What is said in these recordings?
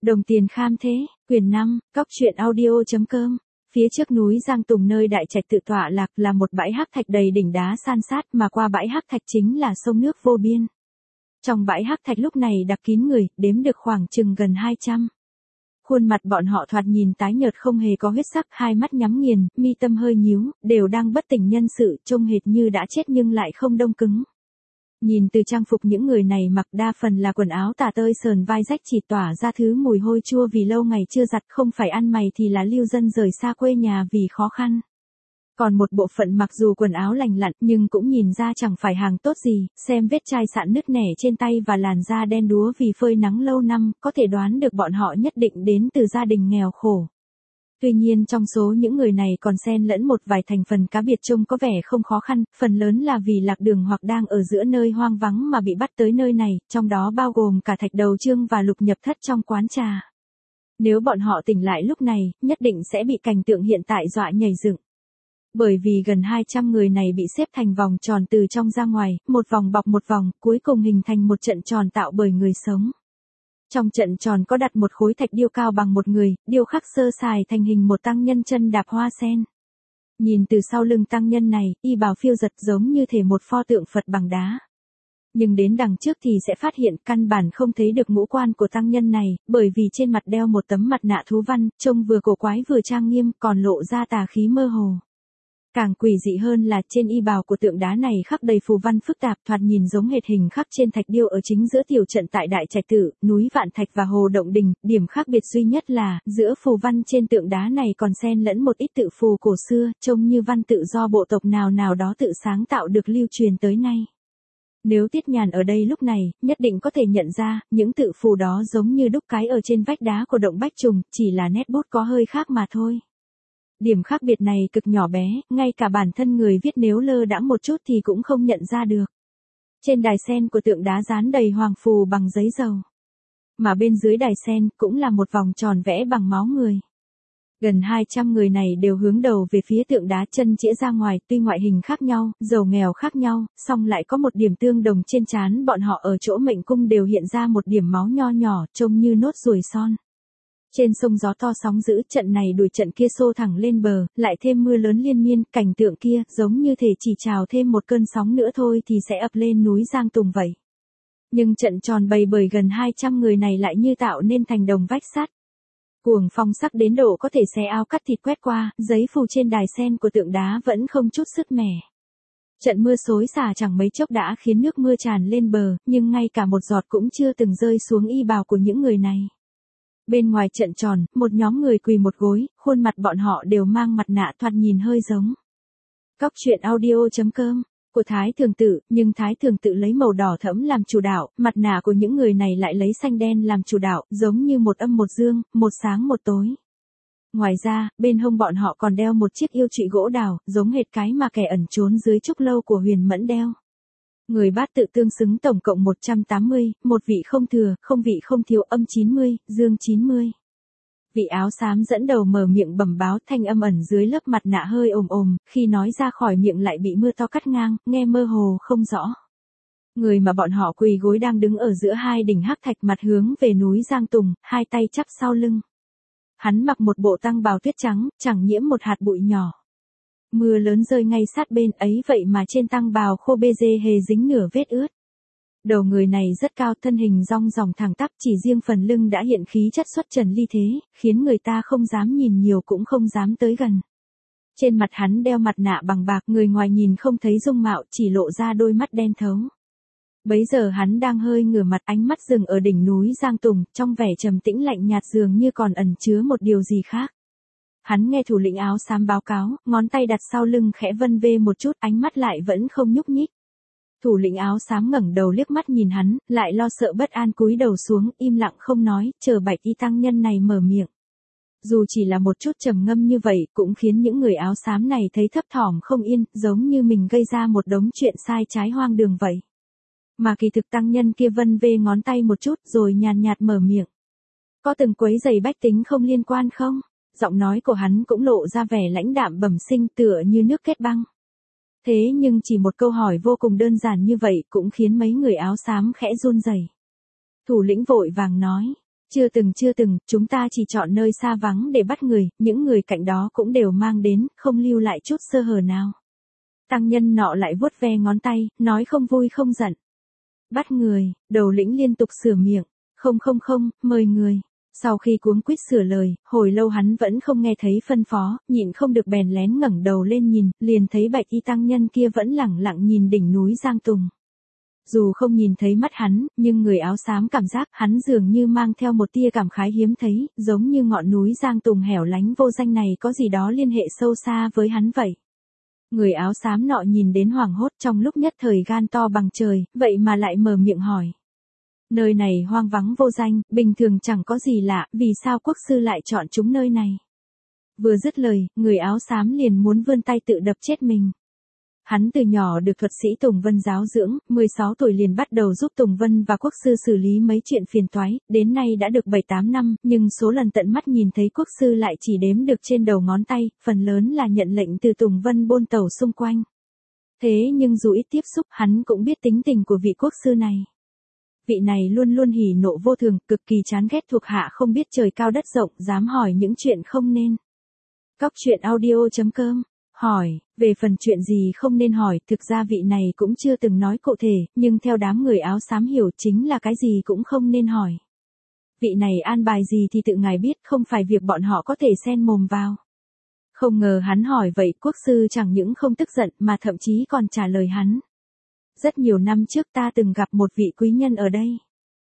Đồng tiền kham thế, quyển 5, cóc truyện audio.com. Phía trước núi Giang Tùng nơi đại trạch tự tọa lạc là một bãi hắc thạch đầy đỉnh đá san sát, mà qua bãi hắc thạch chính là sông nước vô biên. Trong bãi hắc thạch lúc này đặc kín người, đếm được khoảng chừng gần 200. Khuôn mặt bọn họ thoạt nhìn tái nhợt không hề có huyết sắc, hai mắt nhắm nghiền, mi tâm hơi nhíu, đều đang bất tỉnh nhân sự, trông hệt như đã chết nhưng lại không đông cứng. Nhìn từ trang phục những người này mặc đa phần là quần áo tả tơi sờn vai rách, chỉ tỏa ra thứ mùi hôi chua vì lâu ngày chưa giặt, không phải ăn mày thì là lưu dân rời xa quê nhà vì khó khăn. Còn một bộ phận mặc dù quần áo lành lặn nhưng cũng nhìn ra chẳng phải hàng tốt gì, xem vết chai sạn nứt nẻ trên tay và làn da đen đúa vì phơi nắng lâu năm, có thể đoán được bọn họ nhất định đến từ gia đình nghèo khổ. Tuy nhiên trong số những người này còn xen lẫn một vài thành phần cá biệt trông có vẻ không khó khăn, phần lớn là vì lạc đường hoặc đang ở giữa nơi hoang vắng mà bị bắt tới nơi này, trong đó bao gồm cả Thạch Đầu Trương và Lục Nhập Thất trong quán trà. Nếu bọn họ tỉnh lại lúc này, nhất định sẽ bị cảnh tượng hiện tại dọa nhảy dựng. Bởi vì gần 200 người này bị xếp thành vòng tròn từ trong ra ngoài, một vòng bọc một vòng, cuối cùng hình thành một trận tròn tạo bởi người sống. Trong trận tròn có đặt một khối thạch điêu cao bằng một người, điêu khắc sơ sài thành hình một tăng nhân chân đạp hoa sen. Nhìn từ sau lưng tăng nhân này, y bào phiêu giật giống như thể một pho tượng Phật bằng đá. Nhưng đến đằng trước thì sẽ phát hiện căn bản không thấy được ngũ quan của tăng nhân này, bởi vì trên mặt đeo một tấm mặt nạ thú văn, trông vừa cổ quái vừa trang nghiêm, còn lộ ra tà khí mơ hồ. Càng quỷ dị hơn là trên y bào của tượng đá này khắc đầy phù văn phức tạp, thoạt nhìn giống hệt hình khắc trên thạch điêu ở chính giữa tiểu trận tại Đại Trạch Tự, núi Vạn Thạch và Hồ Động Đình. Điểm khác biệt duy nhất là, giữa phù văn trên tượng đá này còn xen lẫn một ít tự phù cổ xưa, trông như văn tự do bộ tộc nào nào đó tự sáng tạo được lưu truyền tới nay. Nếu Tiết Nhàn ở đây lúc này, nhất định có thể nhận ra, những tự phù đó giống như đúc cái ở trên vách đá của động Bách Trùng, chỉ là nét bút có hơi khác mà thôi. Điểm khác biệt này cực nhỏ bé, ngay cả bản thân người viết nếu lơ đãng một chút thì cũng không nhận ra được. Trên đài sen của tượng đá dán đầy hoàng phù bằng giấy dầu. Mà bên dưới đài sen cũng là một vòng tròn vẽ bằng máu người. Gần 200 người này đều hướng đầu về phía tượng đá, chân chĩa ra ngoài, tuy ngoại hình khác nhau, giàu nghèo khác nhau, song lại có một điểm tương đồng trên trán bọn họ, ở chỗ mệnh cung đều hiện ra một điểm máu nho nhỏ, trông như nốt ruồi son. Trên sông gió to sóng dữ, trận này đuổi trận kia xô thẳng lên bờ, lại thêm mưa lớn liên miên, cảnh tượng kia giống như thể chỉ trào thêm một cơn sóng nữa thôi thì sẽ ập lên núi Giang Tùng vậy. Nhưng trận tròn bầy bởi gần 200 người này lại như tạo nên thành đồng vách sắt. Cuồng phong sắc đến độ có thể xé áo cắt thịt quét qua, giấy phù trên đài sen của tượng đá vẫn không chút sứt mẻ. Trận mưa xối xả chẳng mấy chốc đã khiến nước mưa tràn lên bờ, nhưng ngay cả một giọt cũng chưa từng rơi xuống y bào của những người này. Bên ngoài trận tròn, một nhóm người quỳ một gối, khuôn mặt bọn họ đều mang mặt nạ, thoạt nhìn hơi giống cóc truyện audio.com của Thái Thường Tự, nhưng Thái Thường Tự lấy màu đỏ thẫm làm chủ đạo, mặt nạ của những người này lại lấy xanh đen làm chủ đạo, giống như một âm một dương, một sáng một tối. Ngoài ra, bên hông bọn họ còn đeo một chiếc yêu trụy gỗ đào, giống hệt cái mà kẻ ẩn trốn dưới trúc lâu của Huyền Mẫn đeo. Người bát tự tương xứng tổng cộng 180, một vị không thừa, không vị không thiếu, âm 90, dương 90. Vị áo xám dẫn đầu mở miệng bẩm báo, thanh âm ẩn dưới lớp mặt nạ hơi ồm ồm, khi nói ra khỏi miệng lại bị mưa to cắt ngang, nghe mơ hồ không rõ. Người mà bọn họ quỳ gối đang đứng ở giữa hai đỉnh hắc thạch, mặt hướng về núi Giang Tùng, hai tay chắp sau lưng. Hắn mặc một bộ tăng bào tuyết trắng, chẳng nhiễm một hạt bụi nhỏ. Mưa lớn rơi ngay sát bên ấy vậy mà trên tăng bào khô bê dê hề dính nửa vết ướt. Đầu người này rất cao, thân hình rong ròng thẳng tắp, chỉ riêng phần lưng đã hiện khí chất xuất trần ly thế, khiến người ta không dám nhìn nhiều cũng không dám tới gần. Trên mặt hắn đeo mặt nạ bằng bạc, người ngoài nhìn không thấy dung mạo, chỉ lộ ra đôi mắt đen thấu. Bấy giờ hắn đang hơi ngửa mặt, ánh mắt dừng ở đỉnh núi Giang Tùng, trong vẻ trầm tĩnh lạnh nhạt dường như còn ẩn chứa một điều gì khác. Hắn nghe thủ lĩnh áo xám báo cáo, ngón tay đặt sau lưng khẽ vân vê một chút, ánh mắt lại vẫn không nhúc nhích. Thủ lĩnh áo xám ngẩng đầu liếc mắt nhìn hắn, lại lo sợ bất an cúi đầu xuống, im lặng không nói, chờ Bạch y tăng nhân này mở miệng. Dù chỉ là một chút trầm ngâm như vậy, cũng khiến những người áo xám này thấy thấp thỏm không yên, giống như mình gây ra một đống chuyện sai trái hoang đường vậy. Mà kỳ thực tăng nhân kia vân vê ngón tay một chút rồi nhàn nhạt mở miệng. Có từng quấy rầy bách tính không liên quan không? Giọng nói của hắn cũng lộ ra vẻ lãnh đạm bẩm sinh, tựa như nước kết băng. Thế nhưng chỉ một câu hỏi vô cùng đơn giản như vậy cũng khiến mấy người áo xám khẽ run rẩy. Thủ lĩnh vội vàng nói, Chưa từng, chúng ta chỉ chọn nơi xa vắng để bắt người, những người cạnh đó cũng đều mang đến, không lưu lại chút sơ hở nào. Tăng nhân nọ lại vuốt ve ngón tay, nói không vui không giận. Bắt người, đầu lĩnh liên tục sửa miệng, không, mời người. Sau khi cuống quýt sửa lời, hồi lâu hắn vẫn không nghe thấy phân phó, nhịn không được bèn lén ngẩng đầu lên nhìn, liền thấy bạch y tăng nhân kia vẫn lẳng lặng nhìn đỉnh núi Giang Tùng. Dù không nhìn thấy mắt hắn, nhưng người áo xám cảm giác hắn dường như mang theo một tia cảm khái hiếm thấy, giống như ngọn núi Giang Tùng hẻo lánh vô danh này có gì đó liên hệ sâu xa với hắn vậy. Người áo xám nọ nhìn đến hoảng hốt trong lúc nhất thời gan to bằng trời, vậy mà lại mở miệng hỏi. Nơi này hoang vắng vô danh, bình thường chẳng có gì lạ, vì sao quốc sư lại chọn chúng nơi này? Vừa dứt lời, người áo xám liền muốn vươn tay tự đập chết mình. Hắn từ nhỏ được thuật sĩ Tùng Vân giáo dưỡng, 16 tuổi liền bắt đầu giúp Tùng Vân và quốc sư xử lý mấy chuyện phiền toái, đến nay đã được 7-8 năm, nhưng số lần tận mắt nhìn thấy quốc sư lại chỉ đếm được trên đầu ngón tay, phần lớn là nhận lệnh từ Tùng Vân bôn tẩu xung quanh. Thế nhưng dù ít tiếp xúc, hắn cũng biết tính tình của vị quốc sư này. Vị này luôn luôn hỉ nộ vô thường, cực kỳ chán ghét thuộc hạ không biết trời cao đất rộng, dám hỏi những chuyện không nên. Cóc truyện audio.com hỏi, về phần chuyện gì không nên hỏi, thực ra vị này cũng chưa từng nói cụ thể, nhưng theo đám người áo xám hiểu chính là cái gì cũng không nên hỏi. Vị này an bài gì thì tự ngài biết, không phải việc bọn họ có thể xen mồm vào. Không ngờ hắn hỏi vậy, quốc sư chẳng những không tức giận mà thậm chí còn trả lời hắn. Rất nhiều năm trước ta từng gặp một vị quý nhân ở đây.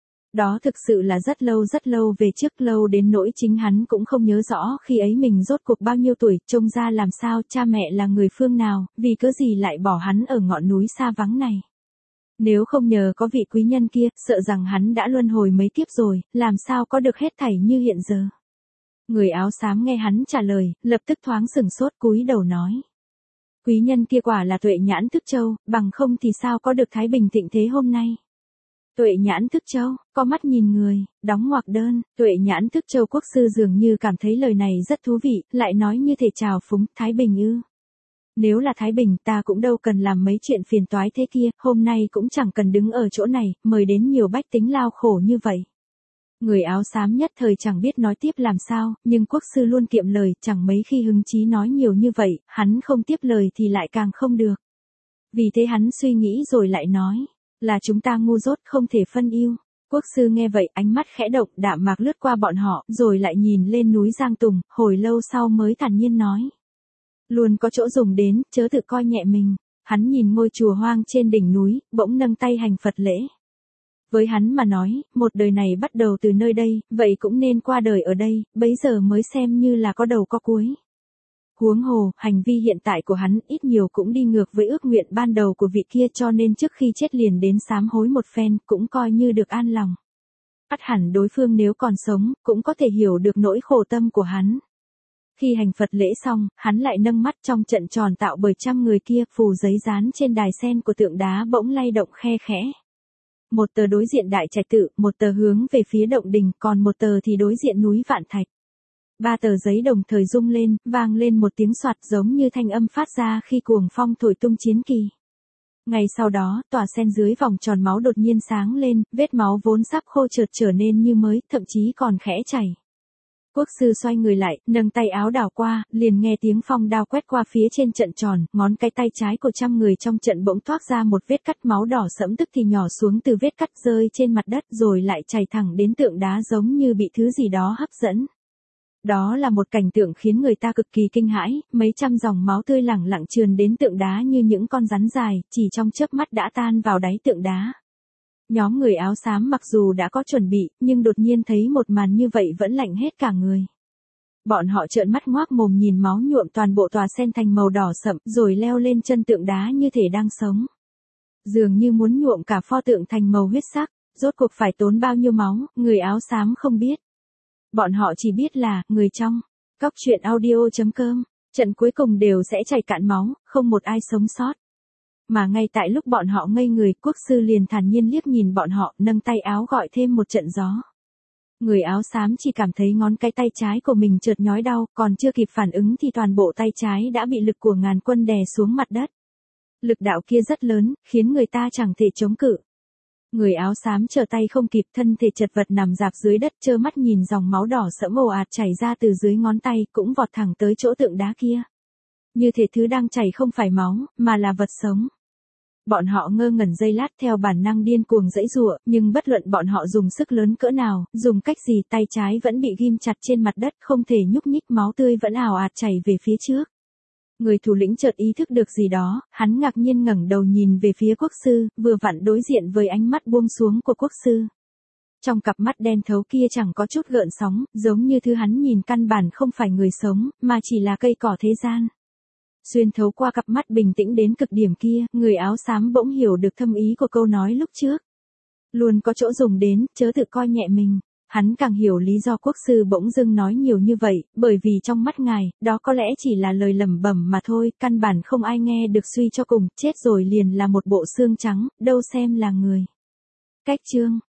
Đó thực sự là rất lâu về trước, lâu đến nỗi chính hắn cũng không nhớ rõ khi ấy mình rốt cuộc bao nhiêu tuổi, trông ra làm sao, cha mẹ là người phương nào, vì cớ gì lại bỏ hắn ở ngọn núi xa vắng này. Nếu không nhờ có vị quý nhân kia, sợ rằng hắn đã luân hồi mấy kiếp rồi, làm sao có được hết thảy như hiện giờ. Người áo xám nghe hắn trả lời, lập tức thoáng sửng sốt cúi đầu nói. Quý nhân kia quả là Tuệ Nhãn Thức Châu, bằng không thì sao có được thái bình thịnh thế hôm nay. Tuệ Nhãn Thức Châu, có mắt nhìn người, đóng ngoặc đơn, Tuệ Nhãn Thức Châu quốc sư dường như cảm thấy lời này rất thú vị, lại nói như thể chào phúng, Thái Bình ư. Nếu là Thái Bình ta cũng đâu cần làm mấy chuyện phiền toái thế kia, hôm nay cũng chẳng cần đứng ở chỗ này, mời đến nhiều bách tính lao khổ như vậy. Người áo xám nhất thời chẳng biết nói tiếp làm sao, nhưng quốc sư luôn kiệm lời, chẳng mấy khi hứng chí nói nhiều như vậy, hắn không tiếp lời thì lại càng không được. Vì thế hắn suy nghĩ rồi lại nói. Là chúng ta ngu dốt không thể phân ưu. Quốc sư nghe vậy ánh mắt khẽ động, đạm mạc lướt qua bọn họ, rồi lại nhìn lên núi Giang Tùng, hồi lâu sau mới thản nhiên nói. Luôn có chỗ dùng đến, chớ tự coi nhẹ mình. Hắn nhìn ngôi chùa hoang trên đỉnh núi, bỗng nâng tay hành Phật lễ. Với hắn mà nói, một đời này bắt đầu từ nơi đây, vậy cũng nên qua đời ở đây, bấy giờ mới xem như là có đầu có cuối. Huống hồ, hành vi hiện tại của hắn ít nhiều cũng đi ngược với ước nguyện ban đầu của vị kia, cho nên trước khi chết liền đến sám hối một phen, cũng coi như được an lòng. Ắt hẳn đối phương nếu còn sống, cũng có thể hiểu được nỗi khổ tâm của hắn. Khi hành Phật lễ xong, hắn lại nâng mắt trong trận tròn tạo bởi trăm người kia, phù giấy dán trên đài sen của tượng đá bỗng lay động khe khẽ. Một tờ đối diện Đại Trạch Tự, một tờ hướng về phía động đình, còn một tờ thì đối diện núi Vạn Thạch. 3 tờ giấy đồng thời rung lên, vang lên một tiếng soạt giống như thanh âm phát ra khi cuồng phong thổi tung chiến kỳ. Ngay sau đó, tòa sen dưới vòng tròn máu đột nhiên sáng lên, vết máu vốn sắp khô chợt trở nên như mới, thậm chí còn khẽ chảy. Quốc sư xoay người lại, nâng tay áo đảo qua, liền nghe tiếng phong đao quét qua phía trên trận tròn, ngón cái tay trái của trăm người trong trận bỗng thoát ra một vết cắt máu đỏ sẫm, tức thì nhỏ xuống từ vết cắt rơi trên mặt đất rồi lại chảy thẳng đến tượng đá giống như bị thứ gì đó hấp dẫn. Đó là một cảnh tượng khiến người ta cực kỳ kinh hãi, mấy trăm dòng máu tươi lẳng lặng trườn đến tượng đá như những con rắn dài, chỉ trong chớp mắt đã tan vào đáy tượng đá. Nhóm người áo xám mặc dù đã có chuẩn bị, nhưng đột nhiên thấy một màn như vậy vẫn lạnh hết cả người. Bọn họ trợn mắt ngoác mồm nhìn máu nhuộm toàn bộ tòa sen thành màu đỏ sậm, rồi leo lên chân tượng đá như thể đang sống. Dường như muốn nhuộm cả pho tượng thành màu huyết sắc, rốt cuộc phải tốn bao nhiêu máu, người áo xám không biết. Bọn họ chỉ biết là, người trong cóc truyện audio.com, trận cuối cùng đều sẽ chảy cạn máu, không một ai sống sót. Mà ngay tại lúc bọn họ ngây người, quốc sư liền thản nhiên liếc nhìn bọn họ, nâng tay áo gọi thêm một trận gió. Người áo xám chỉ cảm thấy ngón cái tay trái của mình chợt nhói đau, còn chưa kịp phản ứng thì toàn bộ tay trái đã bị lực của ngàn quân đè xuống mặt đất. Lực đạo kia rất lớn, khiến người ta chẳng thể chống cự. Người áo xám trở tay không kịp, thân thể chật vật nằm rạp dưới đất, trơ mắt nhìn dòng máu đỏ sẫm ồ ạt chảy ra từ dưới ngón tay, cũng vọt thẳng tới chỗ tượng đá kia. Như thể thứ đang chảy không phải máu, mà là vật sống. Bọn họ ngơ ngẩn giây lát, theo bản năng điên cuồng giãy giụa, nhưng bất luận bọn họ dùng sức lớn cỡ nào, dùng cách gì, tay trái vẫn bị ghim chặt trên mặt đất, không thể nhúc nhích, máu tươi vẫn ào ạt chảy về phía trước. Người thủ lĩnh chợt ý thức được gì đó, hắn ngạc nhiên ngẩng đầu nhìn về phía quốc sư, vừa vặn đối diện với ánh mắt buông xuống của quốc sư. Trong cặp mắt đen thấu kia chẳng có chút gợn sóng, giống như thứ hắn nhìn căn bản không phải người sống, mà chỉ là cây cỏ thế gian. Xuyên thấu qua cặp mắt bình tĩnh đến cực điểm kia, người áo xám bỗng hiểu được thâm ý của câu nói lúc trước. Luôn có chỗ dùng đến, chớ tự coi nhẹ mình. Hắn càng hiểu lý do quốc sư bỗng dưng nói nhiều như vậy, bởi vì trong mắt ngài, đó có lẽ chỉ là lời lẩm bẩm mà thôi, căn bản không ai nghe được, suy cho cùng, chết rồi liền là một bộ xương trắng, đâu xem là người. Cách chương